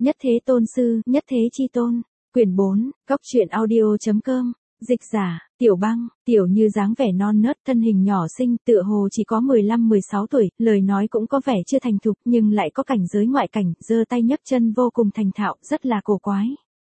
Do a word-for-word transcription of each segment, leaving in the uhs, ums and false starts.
Nhất Thế Tôn Sư, Nhất Thế Chi Tôn. Quyển bốn, Cóc truyện audio chấm com. Dịch giả, Tiểu Băng. Tiểu Như dáng vẻ non nớt, thân hình nhỏ xinh, tựa hồ chỉ có mười lăm mười sáu tuổi, lời nói cũng có vẻ chưa thành thục, nhưng lại có cảnh giới ngoại cảnh, giơ tay nhấc chân vô cùng thành thạo, rất là cổ quái.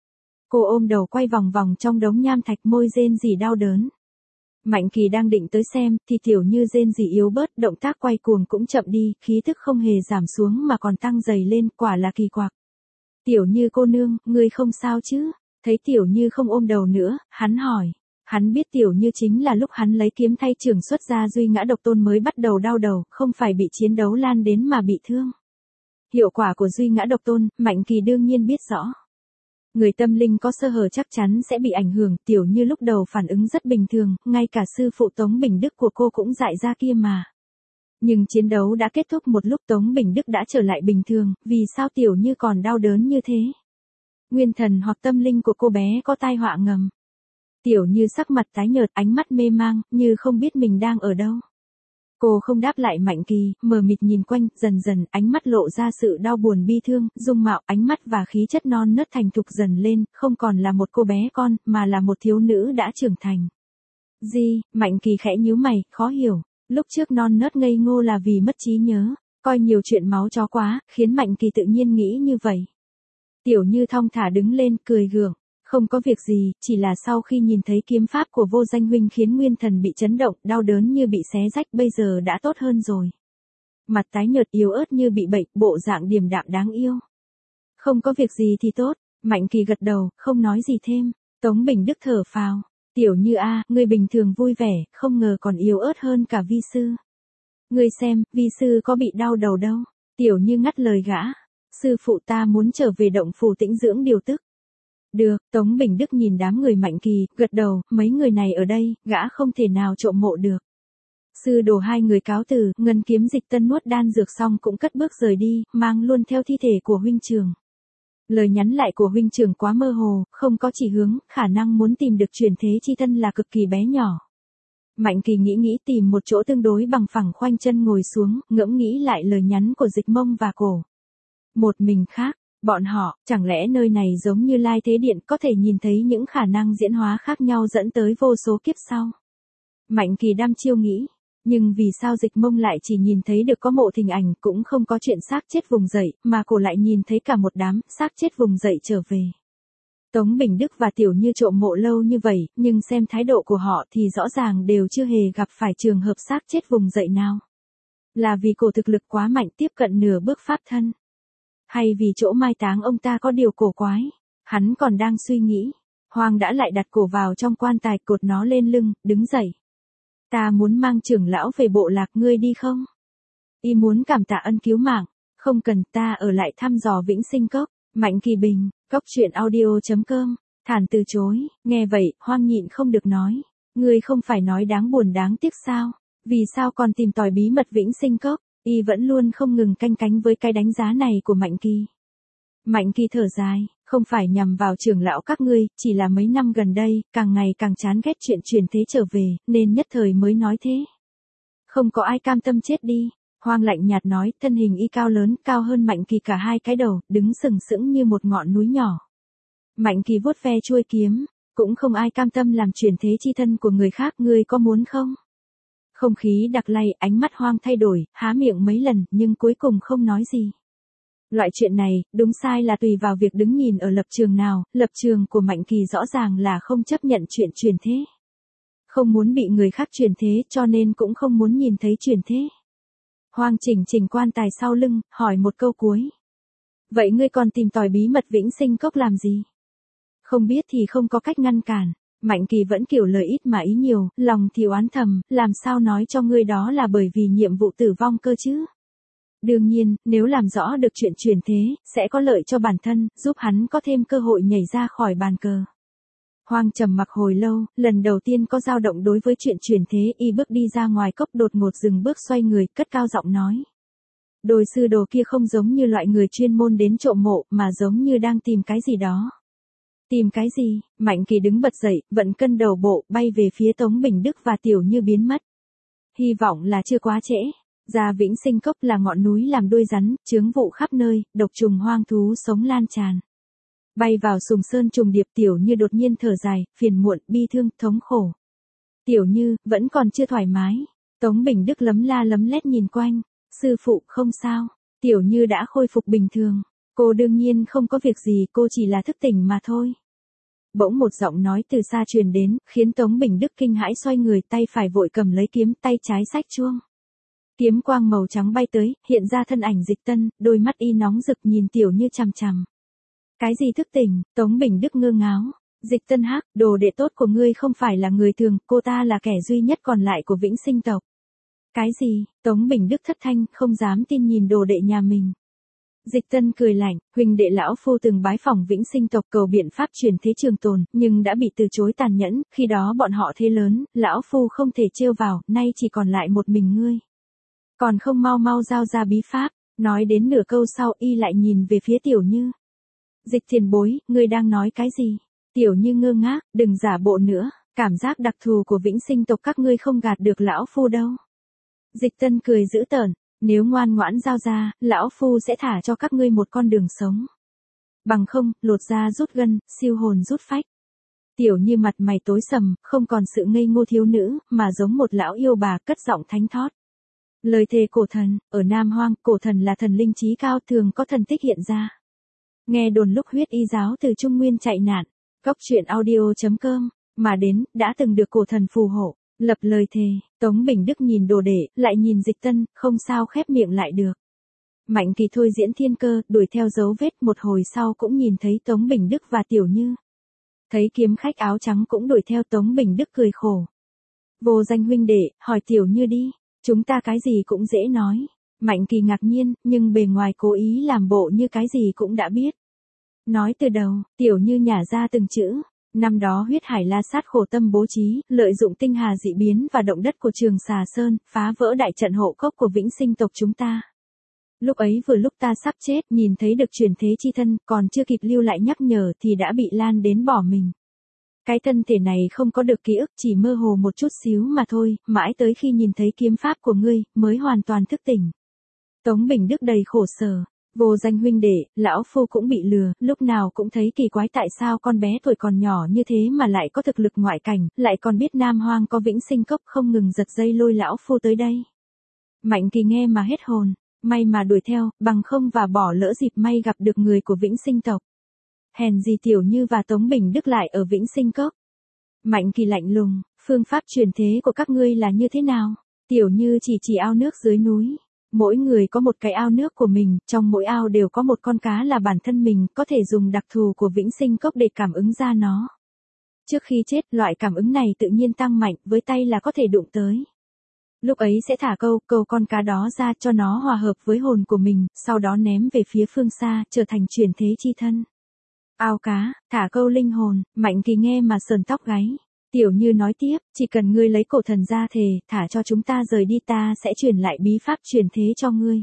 Cô ôm đầu quay vòng vòng trong đống nham thạch, môi rên rỉ đau đớn. Mạnh Kỳ đang định tới xem, thì Tiểu Như rên rỉ yếu bớt, động tác quay cuồng cũng chậm đi, khí thức không hề giảm xuống mà còn tăng dày lên, quả là kỳ quặc. Tiểu Như cô nương, ngươi không sao chứ? Thấy Tiểu Như không ôm đầu nữa, hắn hỏi. Hắn biết Tiểu Như chính là lúc hắn lấy kiếm thay trưởng xuất ra duy ngã độc tôn mới bắt đầu đau đầu, không phải bị chiến đấu lan đến mà bị thương. Hiệu quả của duy ngã độc tôn, Mạnh Kỳ đương nhiên biết rõ. Người tâm linh có sơ hở chắc chắn sẽ bị ảnh hưởng, Tiểu Như lúc đầu phản ứng rất bình thường, ngay cả sư phụ Tống Bình Đức của cô cũng dại ra kia mà. Nhưng chiến đấu đã kết thúc một lúc, Tống Bình Đức đã trở lại bình thường, vì sao Tiểu Như còn đau đớn như thế? Nguyên thần hoặc tâm linh của cô bé có tai họa ngầm. Tiểu Như sắc mặt tái nhợt, ánh mắt mê mang, như không biết mình đang ở đâu. Cô không đáp lại Mạnh Kỳ, mờ mịt nhìn quanh, dần dần, ánh mắt lộ ra sự đau buồn bi thương, dung mạo, ánh mắt và khí chất non nớt thành thục dần lên, không còn là một cô bé con, mà là một thiếu nữ đã trưởng thành. Gì? Mạnh Kỳ khẽ nhíu mày, khó hiểu. Lúc trước non nớt ngây ngô là vì mất trí nhớ, coi nhiều chuyện máu chó quá, khiến Mạnh Kỳ tự nhiên nghĩ như vậy. Tiểu Như thong thả đứng lên, cười gượng. Không có việc gì, chỉ là sau khi nhìn thấy kiếm pháp của Vô Danh huynh khiến nguyên thần bị chấn động, đau đớn như bị xé rách, bây giờ đã tốt hơn rồi. Mặt tái nhợt yếu ớt như bị bệnh, bộ dạng điềm đạm đáng yêu. Không có việc gì thì tốt, Mạnh Kỳ gật đầu, không nói gì thêm. Tống Bình Đức thở phào. Tiểu Như a, ngươi bình thường vui vẻ, không ngờ còn yếu ớt hơn cả vi sư. Ngươi xem, vi sư có bị đau đầu đâu. Tiểu Như ngắt lời gã. Sư phụ ta muốn trở về động phủ tĩnh dưỡng điều tức. Được, Tống Bình Đức nhìn đám người Mạnh Kỳ, gật đầu, mấy người này ở đây, gã không thể nào trộm mộ được. Sư đồ hai người cáo từ, Ngân Kiếm Dịch Tân nuốt đan dược xong cũng cất bước rời đi, mang luôn theo thi thể của huynh trưởng. Lời nhắn lại của huynh trưởng quá mơ hồ, không có chỉ hướng, khả năng muốn tìm được truyền thế chi thân là cực kỳ bé nhỏ. Mạnh Kỳ nghĩ nghĩ tìm một chỗ tương đối bằng phẳng khoanh chân ngồi xuống, ngẫm nghĩ lại lời nhắn của Dịch Mông và Cổ. Một mình khác. Bọn họ, chẳng lẽ nơi này giống như Lai Thế Điện có thể nhìn thấy những khả năng diễn hóa khác nhau dẫn tới vô số kiếp sau? Mạnh Kỳ đăm chiêu nghĩ, nhưng vì sao Dịch Mông lại chỉ nhìn thấy được có mộ thình ảnh, cũng không có chuyện xác chết vùng dậy, mà Cổ lại nhìn thấy cả một đám xác chết vùng dậy trở về. Tống Bình Đức và Tiểu Như trộm mộ lâu như vậy, nhưng xem thái độ của họ thì rõ ràng đều chưa hề gặp phải trường hợp xác chết vùng dậy nào. Là vì Cổ thực lực quá mạnh tiếp cận nửa bước pháp thân. Hay vì chỗ mai táng ông ta có điều cổ quái? Hắn còn đang suy nghĩ. Hoàng đã lại đặt Cổ vào trong quan tài, cột nó lên lưng, đứng dậy. Ta muốn mang trưởng lão về bộ lạc, ngươi đi không? Y muốn cảm tạ ân cứu mạng. Không cần, ta ở lại thăm dò Vĩnh Sinh Cốc. Mạnh Kỳ Bình, Cóc truyện audio chấm com. Thản từ chối. Nghe vậy, Hoang nhịn không được nói. Ngươi không phải nói đáng buồn đáng tiếc sao? Vì sao còn tìm tòi bí mật Vĩnh Sinh Cốc? Y vẫn luôn không ngừng canh cánh với cái đánh giá này của Mạnh Kỳ. Mạnh Kỳ thở dài, không phải nhằm vào trưởng lão các ngươi, chỉ là mấy năm gần đây, càng ngày càng chán ghét chuyện truyền thế trở về, nên nhất thời mới nói thế. Không có ai cam tâm chết đi. Hoang lạnh nhạt nói, thân hình y cao lớn, cao hơn Mạnh Kỳ cả hai cái đầu, đứng sừng sững như một ngọn núi nhỏ. Mạnh Kỳ vuốt ve chuôi kiếm, cũng không ai cam tâm làm truyền thế chi thân của người khác, ngươi có muốn không? Không khí đặc lay, ánh mắt Hoang thay đổi, há miệng mấy lần, nhưng cuối cùng không nói gì. Loại chuyện này, đúng sai là tùy vào việc đứng nhìn ở lập trường nào, lập trường của Mạnh Kỳ rõ ràng là không chấp nhận chuyện truyền thế. Không muốn bị người khác truyền thế, cho nên cũng không muốn nhìn thấy truyền thế. Hoang chỉnh chỉnh quan tài sau lưng, hỏi một câu cuối. Vậy ngươi còn tìm tòi bí mật Vĩnh Sinh Cốc làm gì? Không biết thì không có cách ngăn cản. Mạnh Kỳ vẫn kiểu lời ít mà ý nhiều, lòng thì oán thầm, làm sao nói cho ngươi đó là bởi vì nhiệm vụ tử vong cơ chứ? Đương nhiên, nếu làm rõ được chuyện truyền thế, sẽ có lợi cho bản thân, giúp hắn có thêm cơ hội nhảy ra khỏi bàn cờ. Hoang trầm mặc hồi lâu, lần đầu tiên có dao động đối với chuyện truyền thế, y bước đi ra ngoài cốc, đột ngột dừng bước, xoay người, cất cao giọng nói. Đôi sư đồ kia không giống như loại người chuyên môn đến trộm mộ, mà giống như đang tìm cái gì đó. Tìm cái gì? Mạnh Kỳ đứng bật dậy, vận cân đầu bộ, bay về phía Tống Bình Đức và Tiểu Như biến mất. Hy vọng là chưa quá trễ. Ra Vĩnh Sinh Cốc là ngọn núi làm đuôi rắn, chướng vụ khắp nơi, độc trùng hoang thú sống lan tràn. Bay vào Sùng Sơn trùng điệp, Tiểu Như đột nhiên thở dài, phiền muộn, bi thương, thống khổ. Tiểu Như, vẫn còn chưa thoải mái. Tống Bình Đức lấm la lấm lét nhìn quanh. Sư phụ, không sao. Tiểu Như đã khôi phục bình thường. Cô đương nhiên không có việc gì, cô chỉ là thức tỉnh mà thôi. Bỗng một giọng nói từ xa truyền đến, khiến Tống Bình Đức kinh hãi xoay người, tay phải vội cầm lấy kiếm, tay trái xách chuông. Kiếm quang màu trắng bay tới, hiện ra thân ảnh Dịch Tân, đôi mắt y nóng rực nhìn Tiểu Như chằm chằm. Cái gì thức tỉnh? Tống Bình Đức ngơ ngáo. Dịch Tân hắc, đồ đệ tốt của ngươi không phải là người thường, cô ta là kẻ duy nhất còn lại của Vĩnh Sinh tộc. Cái gì? Tống Bình Đức thất thanh, không dám tin nhìn đồ đệ nhà mình. Dịch Tân cười lạnh, huynh đệ lão phu từng bái phỏng Vĩnh Sinh tộc cầu biện pháp truyền thế trường tồn, nhưng đã bị từ chối tàn nhẫn, khi đó bọn họ thế lớn, lão phu không thể trêu vào, nay chỉ còn lại một mình ngươi. Còn không mau mau giao ra bí pháp, nói đến nửa câu sau y lại nhìn về phía Tiểu Như. Dịch tiền bối, ngươi đang nói cái gì? Tiểu Như ngơ ngác, đừng giả bộ nữa, cảm giác đặc thù của Vĩnh Sinh tộc các ngươi không gạt được lão phu đâu. Dịch Tân cười dữ tợn, nếu ngoan ngoãn giao ra, lão phu sẽ thả cho các ngươi một con đường sống. Bằng không, lột da rút gân, siêu hồn rút phách. Tiểu Như mặt mày tối sầm, không còn sự ngây ngô thiếu nữ, mà giống một lão yêu bà cất giọng thánh thót. Lời thề cổ thần, ở Nam Hoang, cổ thần là thần linh trí cao, thường có thần tích hiện ra. Nghe đồn lúc huyết y giáo từ Trung Nguyên chạy nạn, Cốc truyện audio chấm com, mà đến, đã từng được cổ thần phù hộ, lập lời thề. Tống Bình Đức nhìn đồ đệ, lại nhìn Dịch Tân, không sao khép miệng lại được. Mạnh Kỳ thôi diễn thiên cơ, đuổi theo dấu vết, một hồi sau cũng nhìn thấy Tống Bình Đức và Tiểu Như. Thấy kiếm khách áo trắng cũng đuổi theo, Tống Bình Đức cười khổ. Vô Danh huynh đệ, hỏi Tiểu Như đi, chúng ta cái gì cũng dễ nói. Mạnh Kỳ ngạc nhiên, nhưng bề ngoài cố ý làm bộ như cái gì cũng đã biết. Nói từ đầu, Tiểu Như nhả ra từng chữ. Năm đó huyết hải la sát khổ tâm bố trí, lợi dụng tinh hà dị biến và động đất của Trường Xà Sơn, phá vỡ đại trận hộ cốc của Vĩnh Sinh tộc chúng ta. Lúc ấy vừa lúc ta sắp chết, nhìn thấy được chuyển thế chi thân, còn chưa kịp lưu lại nhắc nhở thì đã bị lan đến bỏ mình. Cái thân thể này không có được ký ức, chỉ mơ hồ một chút xíu mà thôi, mãi tới khi nhìn thấy kiếm pháp của ngươi, mới hoàn toàn thức tỉnh. Tống Bình Đức đầy khổ sở. Vô Danh huynh đệ, lão phu cũng bị lừa, lúc nào cũng thấy kỳ quái tại sao con bé tuổi còn nhỏ như thế mà lại có thực lực ngoại cảnh, lại còn biết Nam Hoang có Vĩnh Sinh cốc, không ngừng giật dây lôi lão phu tới đây. Mạnh Kỳ nghe mà hết hồn, may mà đuổi theo, bằng không và bỏ lỡ dịp may gặp được người của Vĩnh Sinh tộc. Hèn gì Tiểu Như và Tống Bình Đức lại ở Vĩnh Sinh cốc. Mạnh Kỳ lạnh lùng, phương pháp truyền thế của các ngươi là như thế nào? Tiểu Như chỉ chỉ ao nước dưới núi. Mỗi người có một cái ao nước của mình, trong mỗi ao đều có một con cá là bản thân mình, có thể dùng đặc thù của Vĩnh Sinh cốc để cảm ứng ra nó. Trước khi chết, loại cảm ứng này tự nhiên tăng mạnh, với tay là có thể đụng tới. Lúc ấy sẽ thả câu, câu con cá đó ra cho nó hòa hợp với hồn của mình, sau đó ném về phía phương xa, trở thành chuyển thế chi thân. Ao cá, thả câu linh hồn, Mạnh Kỳ nghe mà sờn tóc gáy. Tiểu Như nói tiếp, chỉ cần ngươi lấy cổ thần ra thề, thả cho chúng ta rời đi, ta sẽ truyền lại bí pháp truyền thế cho ngươi.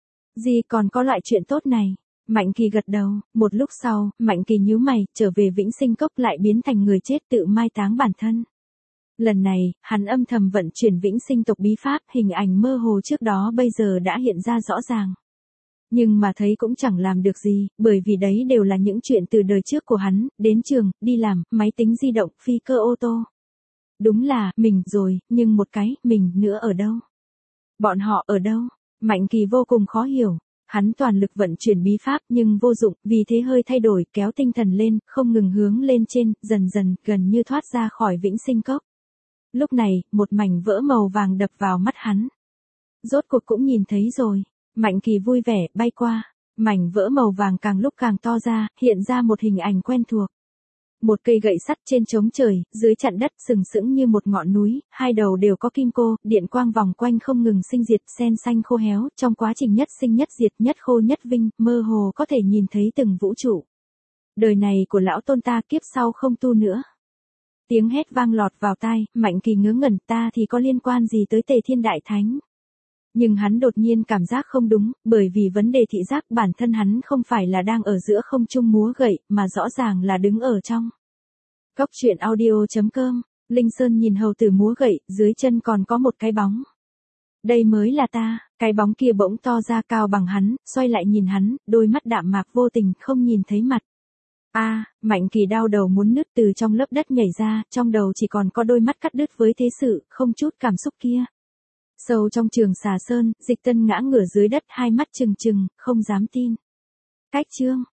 Gì còn có loại chuyện tốt này? Mạnh Kỳ gật đầu, một lúc sau, Mạnh Kỳ nhíu mày, trở về Vĩnh Sinh cốc lại biến thành người chết tự mai táng bản thân. Lần này, hắn âm thầm vận chuyển Vĩnh Sinh tộc bí pháp, hình ảnh mơ hồ trước đó bây giờ đã hiện ra rõ ràng. Nhưng mà thấy cũng chẳng làm được gì, bởi vì đấy đều là những chuyện từ đời trước của hắn, đến trường, đi làm, máy tính di động, phi cơ ô tô. Đúng là, mình rồi, nhưng một cái, mình nữa ở đâu? Bọn họ ở đâu? Mạnh Kỳ vô cùng khó hiểu. Hắn toàn lực vận chuyển bí pháp nhưng vô dụng, vì thế hơi thay đổi, kéo tinh thần lên, không ngừng hướng lên trên, dần dần, gần như thoát ra khỏi Vĩnh Sinh cốc. Lúc này, một mảnh vỡ màu vàng đập vào mắt hắn. Rốt cuộc cũng nhìn thấy rồi. Mạnh Kỳ vui vẻ, bay qua. Mảnh vỡ màu vàng càng lúc càng to ra, hiện ra một hình ảnh quen thuộc. Một cây gậy sắt trên trống trời, dưới chặn đất sừng sững như một ngọn núi, hai đầu đều có kim cô, điện quang vòng quanh không ngừng sinh diệt, sen xanh khô héo, trong quá trình nhất sinh nhất diệt, nhất khô nhất vinh, mơ hồ có thể nhìn thấy từng vũ trụ. Đời này của lão tôn ta, kiếp sau không tu nữa. Tiếng hét vang lọt vào tai, Mạnh Kỳ ngớ ngẩn, ta thì có liên quan gì tới Tề Thiên Đại Thánh? Nhưng hắn đột nhiên cảm giác không đúng, bởi vì vấn đề thị giác bản thân hắn không phải là đang ở giữa không trung múa gậy, mà rõ ràng là đứng ở trong. Cốc truyện audio chấm com, Linh Sơn nhìn hầu tử múa gậy, dưới chân còn có một cái bóng. Đây mới là ta, cái bóng kia bỗng to ra cao bằng hắn, xoay lại nhìn hắn, đôi mắt đạm mạc vô tình không nhìn thấy mặt. A, Mạnh Kỳ đau đầu muốn nứt từ trong lớp đất nhảy ra, trong đầu chỉ còn có đôi mắt cắt đứt với thế sự, không chút cảm xúc kia. Sâu trong Trường Xà Sơn, Dịch Tân ngã ngửa dưới đất hai mắt trừng trừng, không dám tin. Cách chương